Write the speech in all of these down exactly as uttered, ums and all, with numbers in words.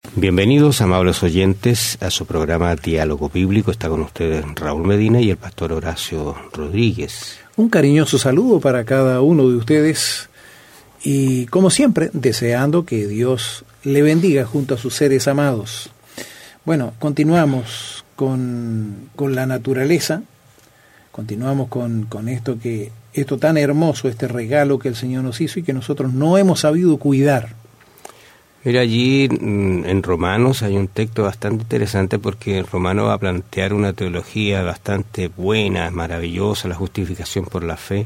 Bienvenidos, amables oyentes, a su programa Diálogo Bíblico. Está con ustedes Raúl Medina y el pastor Horacio Rodríguez. Un cariñoso saludo para cada uno de ustedes y, como siempre, deseando que Dios le bendiga junto a sus seres amados. Bueno, continuamos con, con la naturaleza, continuamos con, con esto que esto tan hermoso, este regalo que el Señor nos hizo y que nosotros no hemos sabido cuidar. Mira, allí en Romanos hay un texto bastante interesante porque Romano va a plantear una teología bastante buena, maravillosa, la justificación por la fe.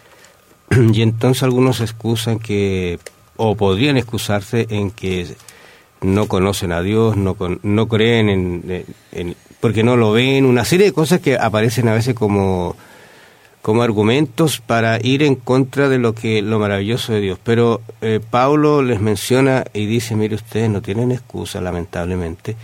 Y entonces algunos excusan que, o podrían excusarse en que no conocen a Dios, no con, no creen en, en, porque no lo ven, una serie de cosas que aparecen a veces como... como argumentos para ir en contra de lo que lo maravilloso de Dios. Pero eh, Pablo les menciona y dice, mire, ustedes no tienen excusa, lamentablemente,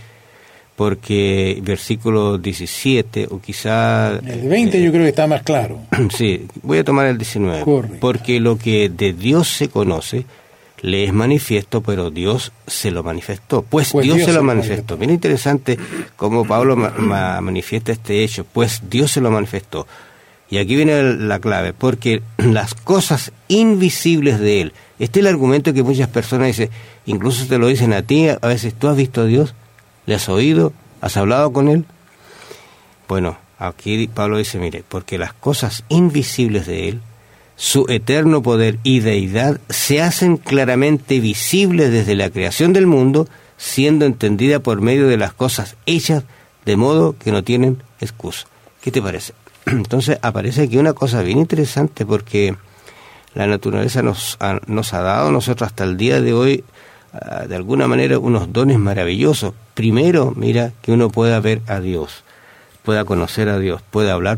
porque versículo diecisiete, o quizá... El veinte eh, yo creo que está más claro. Sí, voy a tomar el diecinueve. Correcto. Porque lo que de Dios se conoce, le es manifiesto, pero Dios se lo manifestó. Pues, pues Dios, Dios se lo manifestó. Bien interesante cómo Pablo ma- ma- manifiesta este hecho. Pues Dios se lo manifestó. Y aquí viene la clave, porque las cosas invisibles de Él, este es el argumento que muchas personas dicen, incluso te lo dicen a ti, a veces, ¿tú has visto a Dios? ¿Le has oído? ¿Has hablado con Él? Bueno, aquí Pablo dice, mire, porque las cosas invisibles de Él, su eterno poder y deidad, se hacen claramente visibles desde la creación del mundo, siendo entendida por medio de las cosas hechas, de modo que no tienen excusa. ¿Qué te parece? Entonces aparece aquí una cosa bien interesante porque la naturaleza nos ha, nos ha dado a nosotros hasta el día de hoy uh, de alguna manera unos dones maravillosos. Primero, mira, que uno pueda ver a Dios, pueda conocer a Dios, pueda hablar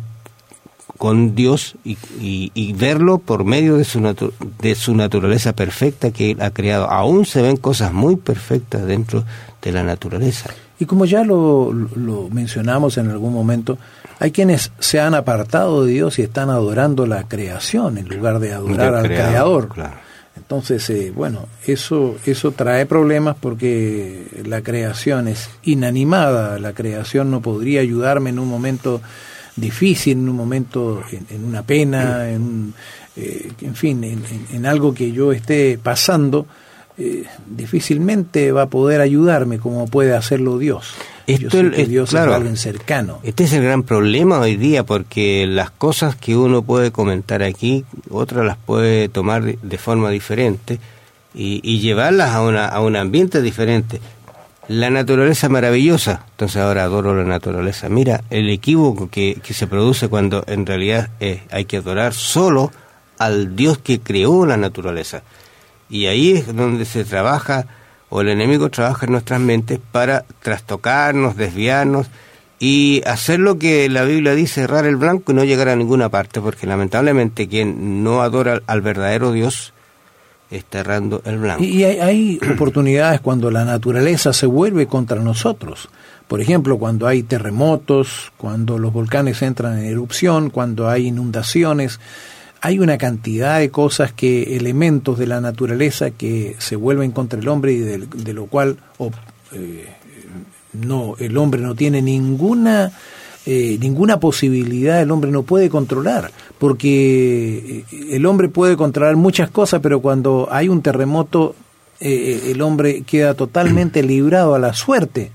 con Dios y, y, y verlo por medio de su, natu- de su naturaleza perfecta que Él ha creado. Aún se ven cosas muy perfectas dentro de la naturaleza. Y como ya lo, lo mencionamos en algún momento, hay quienes se han apartado de Dios y están adorando la creación en lugar de adorar de al creador. creador. Claro. Entonces, eh, bueno, eso eso trae problemas porque la creación es inanimada, la creación no podría ayudarme en un momento difícil, en un momento, en, en una pena, en, un, eh, en fin, en, en, en algo que yo esté pasando. Eh, difícilmente va a poder ayudarme como puede hacerlo Dios. Esto Yo sé que es, Dios claro, es alguien cercano. Este es el gran problema hoy día, porque las cosas que uno puede comentar aquí, otras las puede tomar de, de forma diferente y, y llevarlas a, una, a un ambiente diferente. La naturaleza maravillosa, entonces ahora adoro la naturaleza. Mira, el equívoco que, que se produce cuando en realidad eh, hay que adorar solo al Dios que creó la naturaleza. Y ahí es donde se trabaja, o el enemigo trabaja en nuestras mentes para trastocarnos, desviarnos y hacer lo que la Biblia dice, errar el blanco y no llegar a ninguna parte, porque lamentablemente quien no adora al verdadero Dios está errando el blanco. Y hay, hay oportunidades cuando la naturaleza se vuelve contra nosotros. Por ejemplo, cuando hay terremotos, cuando los volcanes entran en erupción, cuando hay inundaciones. Hay una cantidad de cosas, que elementos de la naturaleza que se vuelven contra el hombre y de, de lo cual oh, eh, no el hombre no tiene ninguna eh, ninguna posibilidad, el hombre no puede controlar, porque el hombre puede controlar muchas cosas, pero cuando hay un terremoto eh, el hombre queda totalmente librado a la suerte,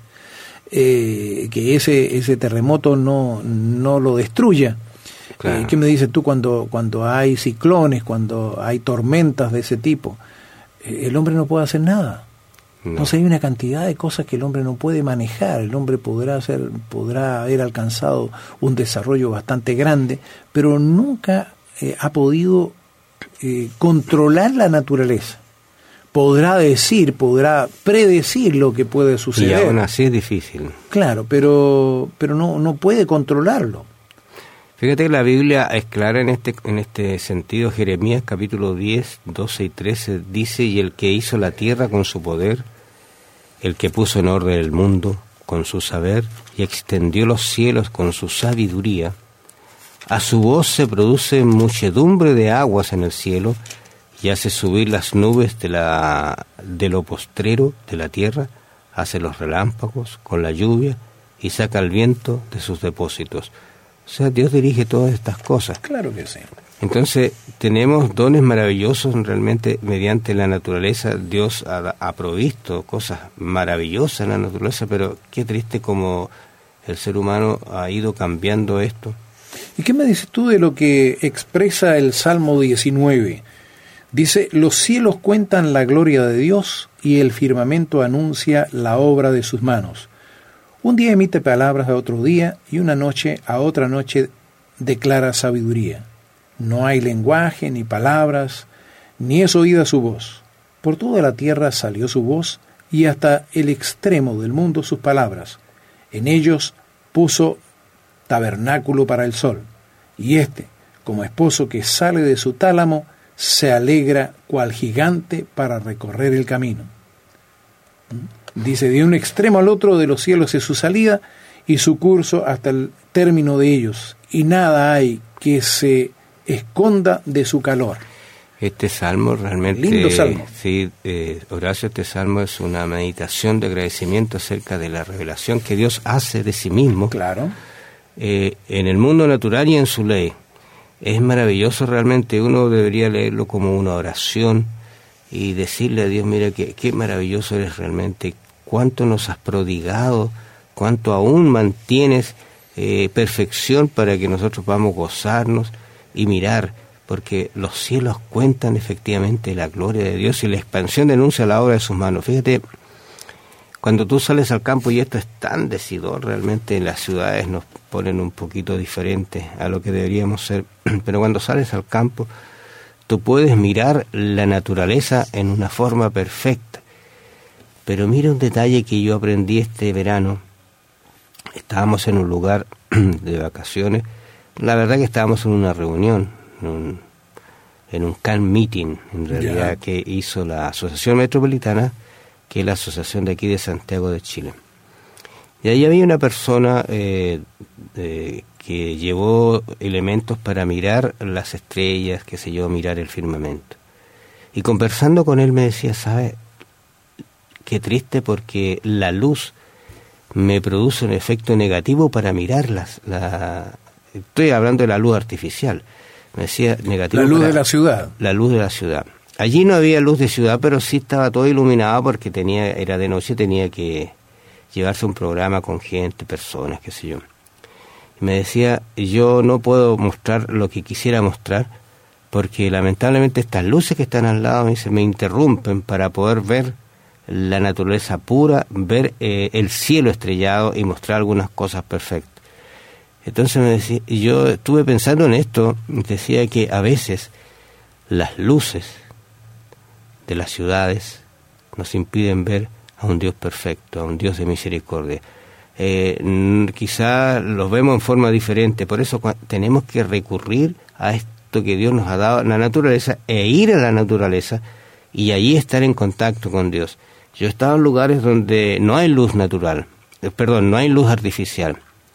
eh, que ese ese terremoto no no lo destruya. Claro. ¿Qué me dices tú cuando cuando hay ciclones, cuando hay tormentas de ese tipo? El hombre no puede hacer nada. No. Entonces hay una cantidad de cosas que el hombre no puede manejar. El hombre podrá hacer, podrá haber alcanzado un desarrollo bastante grande, pero nunca eh, ha podido eh, controlar la naturaleza. Podrá decir, podrá predecir lo que puede suceder. Y aún así es difícil. Claro, pero pero no no puede controlarlo. Fíjate que la Biblia es clara en este en este sentido. Jeremías capítulo diez, doce y trece dice: y el que hizo la tierra con su poder, el que puso en orden el mundo con su saber y extendió los cielos con su sabiduría, a su voz se produce muchedumbre de aguas en el cielo y hace subir las nubes de la de lo postrero de la tierra, hace los relámpagos con la lluvia y saca el viento de sus depósitos. O sea, Dios dirige todas estas cosas. Claro que sí. Entonces, tenemos dones maravillosos realmente mediante la naturaleza. Dios ha, ha provisto cosas maravillosas en la naturaleza, pero qué triste como el ser humano ha ido cambiando esto. ¿Y qué me dices tú de lo que expresa el Salmo diecinueve? Dice, los cielos cuentan la gloria de Dios y el firmamento anuncia la obra de sus manos. Un día emite palabras a otro día y una noche a otra noche declara sabiduría. No hay lenguaje ni palabras, ni es oída su voz. Por toda la tierra salió su voz y hasta el extremo del mundo sus palabras. En ellos puso tabernáculo para el sol, y éste, como esposo que sale de su tálamo, se alegra cual gigante para recorrer el camino. Dice, de un extremo al otro de los cielos es su salida y su curso hasta el término de ellos, y nada hay que se esconda de su calor. Este salmo realmente... Lindo salmo. Sí, eh, Horacio, este salmo es una meditación de agradecimiento acerca de la revelación que Dios hace de sí mismo. Claro. Eh, en el mundo natural y en su ley. Es maravilloso realmente, uno debería leerlo como una oración y decirle a Dios, mira, qué, qué maravilloso eres realmente, cuánto nos has prodigado, cuánto aún mantienes eh, perfección para que nosotros podamos gozarnos y mirar, porque los cielos cuentan efectivamente la gloria de Dios y la expansión denuncia la obra de sus manos. Fíjate, cuando tú sales al campo, y esto es tan decidor, realmente en las ciudades nos ponen un poquito diferentes a lo que deberíamos ser, pero cuando sales al campo, tú puedes mirar la naturaleza en una forma perfecta. Pero mira un detalle que yo aprendí este verano. Estábamos en un lugar de vacaciones, la verdad que estábamos en una reunión, en un, en un camp meeting, en realidad, yeah. que hizo la Asociación Metropolitana, que es la asociación de aquí de Santiago de Chile. Y ahí había una persona eh, eh, que llevó elementos para mirar las estrellas, qué sé yo, mirar el firmamento. Y conversando con él me decía, ¿sabe? Qué triste, porque la luz me produce un efecto negativo para mirarlas. La, estoy hablando de la luz artificial. Me decía negativo. La luz para, de la ciudad. La luz de la ciudad. Allí no había luz de ciudad, pero sí estaba todo iluminado porque tenía, era de noche, tenía que llevarse un programa con gente, personas, qué sé yo. Y me decía, yo no puedo mostrar lo que quisiera mostrar porque lamentablemente estas luces que están al lado me, dice, me interrumpen para poder ver la naturaleza pura, ver eh, el cielo estrellado y mostrar algunas cosas perfectas. Entonces me decía, yo estuve pensando en esto, decía que a veces las luces de las ciudades nos impiden ver a un Dios perfecto, a un Dios de misericordia. Eh, quizá los vemos en forma diferente, por eso tenemos que recurrir a esto que Dios nos ha dado, la naturaleza, e ir a la naturaleza y allí estar en contacto con Dios. Yo he estado en lugares donde no hay luz natural, eh, perdón, no hay luz artificial,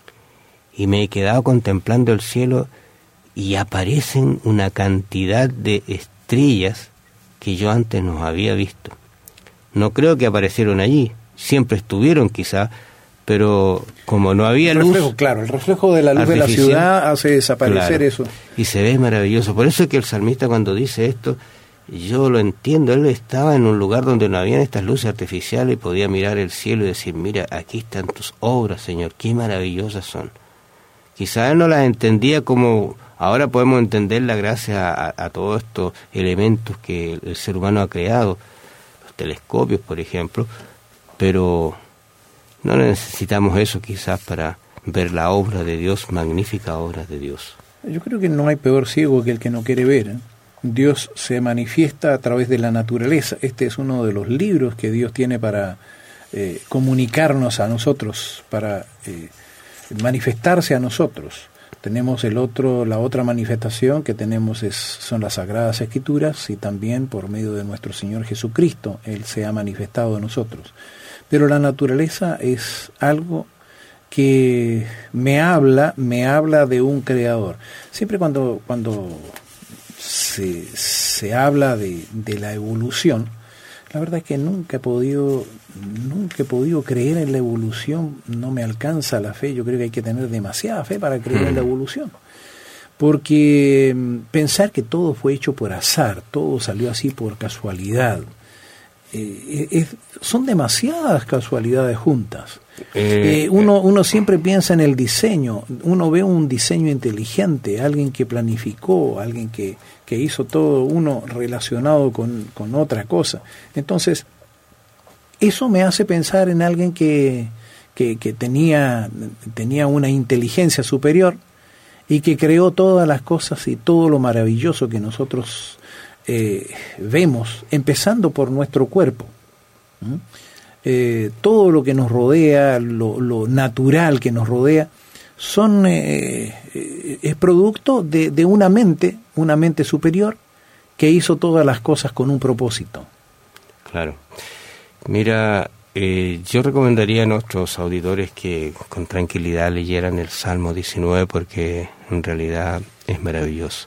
y me he quedado contemplando el cielo y aparecen una cantidad de estrellas que yo antes no había visto. No creo que aparecieron allí, siempre estuvieron quizá, pero como no había el luz... Reflejo, claro, el reflejo de la luz de la ciudad hace desaparecer, claro, eso. Y se ve maravilloso. Por eso es que el salmista, cuando dice esto, yo lo entiendo, él estaba en un lugar donde no habían estas luces artificiales y podía mirar el cielo y decir, mira, aquí están tus obras, Señor, qué maravillosas son. Quizá él no las entendía como ahora podemos entenderla gracias a, a, a todos estos elementos que el ser humano ha creado, los telescopios, por ejemplo, pero no necesitamos eso quizás para ver la obra de Dios, magnífica obra de Dios. Yo creo que no hay peor ciego que el que no quiere ver, ¿eh? Dios se manifiesta a través de la naturaleza. Este es uno de los libros que Dios tiene para eh, comunicarnos a nosotros, para eh, manifestarse a nosotros. Tenemos el otro, la otra manifestación que tenemos es, son las Sagradas Escrituras, y también por medio de nuestro Señor Jesucristo, Él se ha manifestado a nosotros. Pero la naturaleza es algo que me habla, me habla de un creador. Siempre cuando, cuando se, se habla de, de la evolución, La verdad es que nunca he podido, nunca he podido creer en la evolución, no me alcanza la fe, yo creo que hay que tener demasiada fe para creer mm. en la evolución. Porque pensar que todo fue hecho por azar, todo salió así por casualidad, eh, es, son demasiadas casualidades juntas. Eh, eh, uno, uno siempre piensa en el diseño, uno ve un diseño inteligente, alguien que planificó, alguien que, que hizo todo uno relacionado con, con otra cosa. Entonces, eso me hace pensar en alguien que, que, que tenía, tenía una inteligencia superior y que creó todas las cosas y todo lo maravilloso que nosotros eh, vemos, empezando por nuestro cuerpo. ¿Mm? Eh, todo lo que nos rodea, lo, lo natural que nos rodea, son eh, eh, es producto de, de una mente, una mente superior que hizo todas las cosas con un propósito. Claro. Mira, eh, yo recomendaría a nuestros auditores que con tranquilidad leyeran el Salmo diecinueve porque en realidad es maravilloso.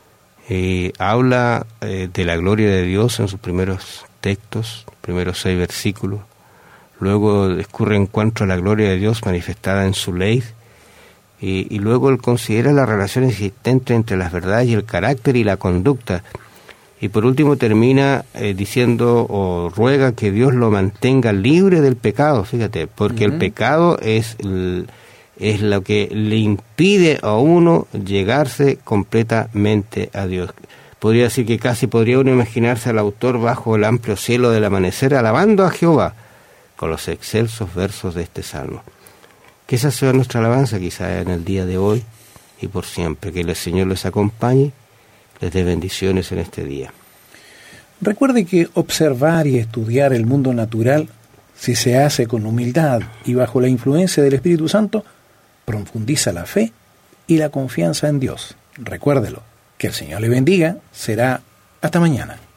Eh, habla eh, de la gloria de Dios en sus primeros textos, primeros seis versículos. Luego discurre en cuanto a la gloria de Dios manifestada en su ley, y, y luego él considera la relación existente entre las verdades y el carácter y la conducta, y por último termina eh, diciendo o ruega que Dios lo mantenga libre del pecado, fíjate, porque uh-huh. el pecado es, el, es lo que le impide a uno llegarse completamente a Dios. Podría decir que casi podría uno imaginarse al autor bajo el amplio cielo del amanecer alabando a Jehová, con los excelsos versos de este salmo. Que esa sea nuestra alabanza quizá en el día de hoy y por siempre. Que el Señor les acompañe, les dé bendiciones en este día. Recuerde que observar y estudiar el mundo natural, si se hace con humildad y bajo la influencia del Espíritu Santo, profundiza la fe y la confianza en Dios. Recuérdelo. Que el Señor le bendiga. Será hasta mañana.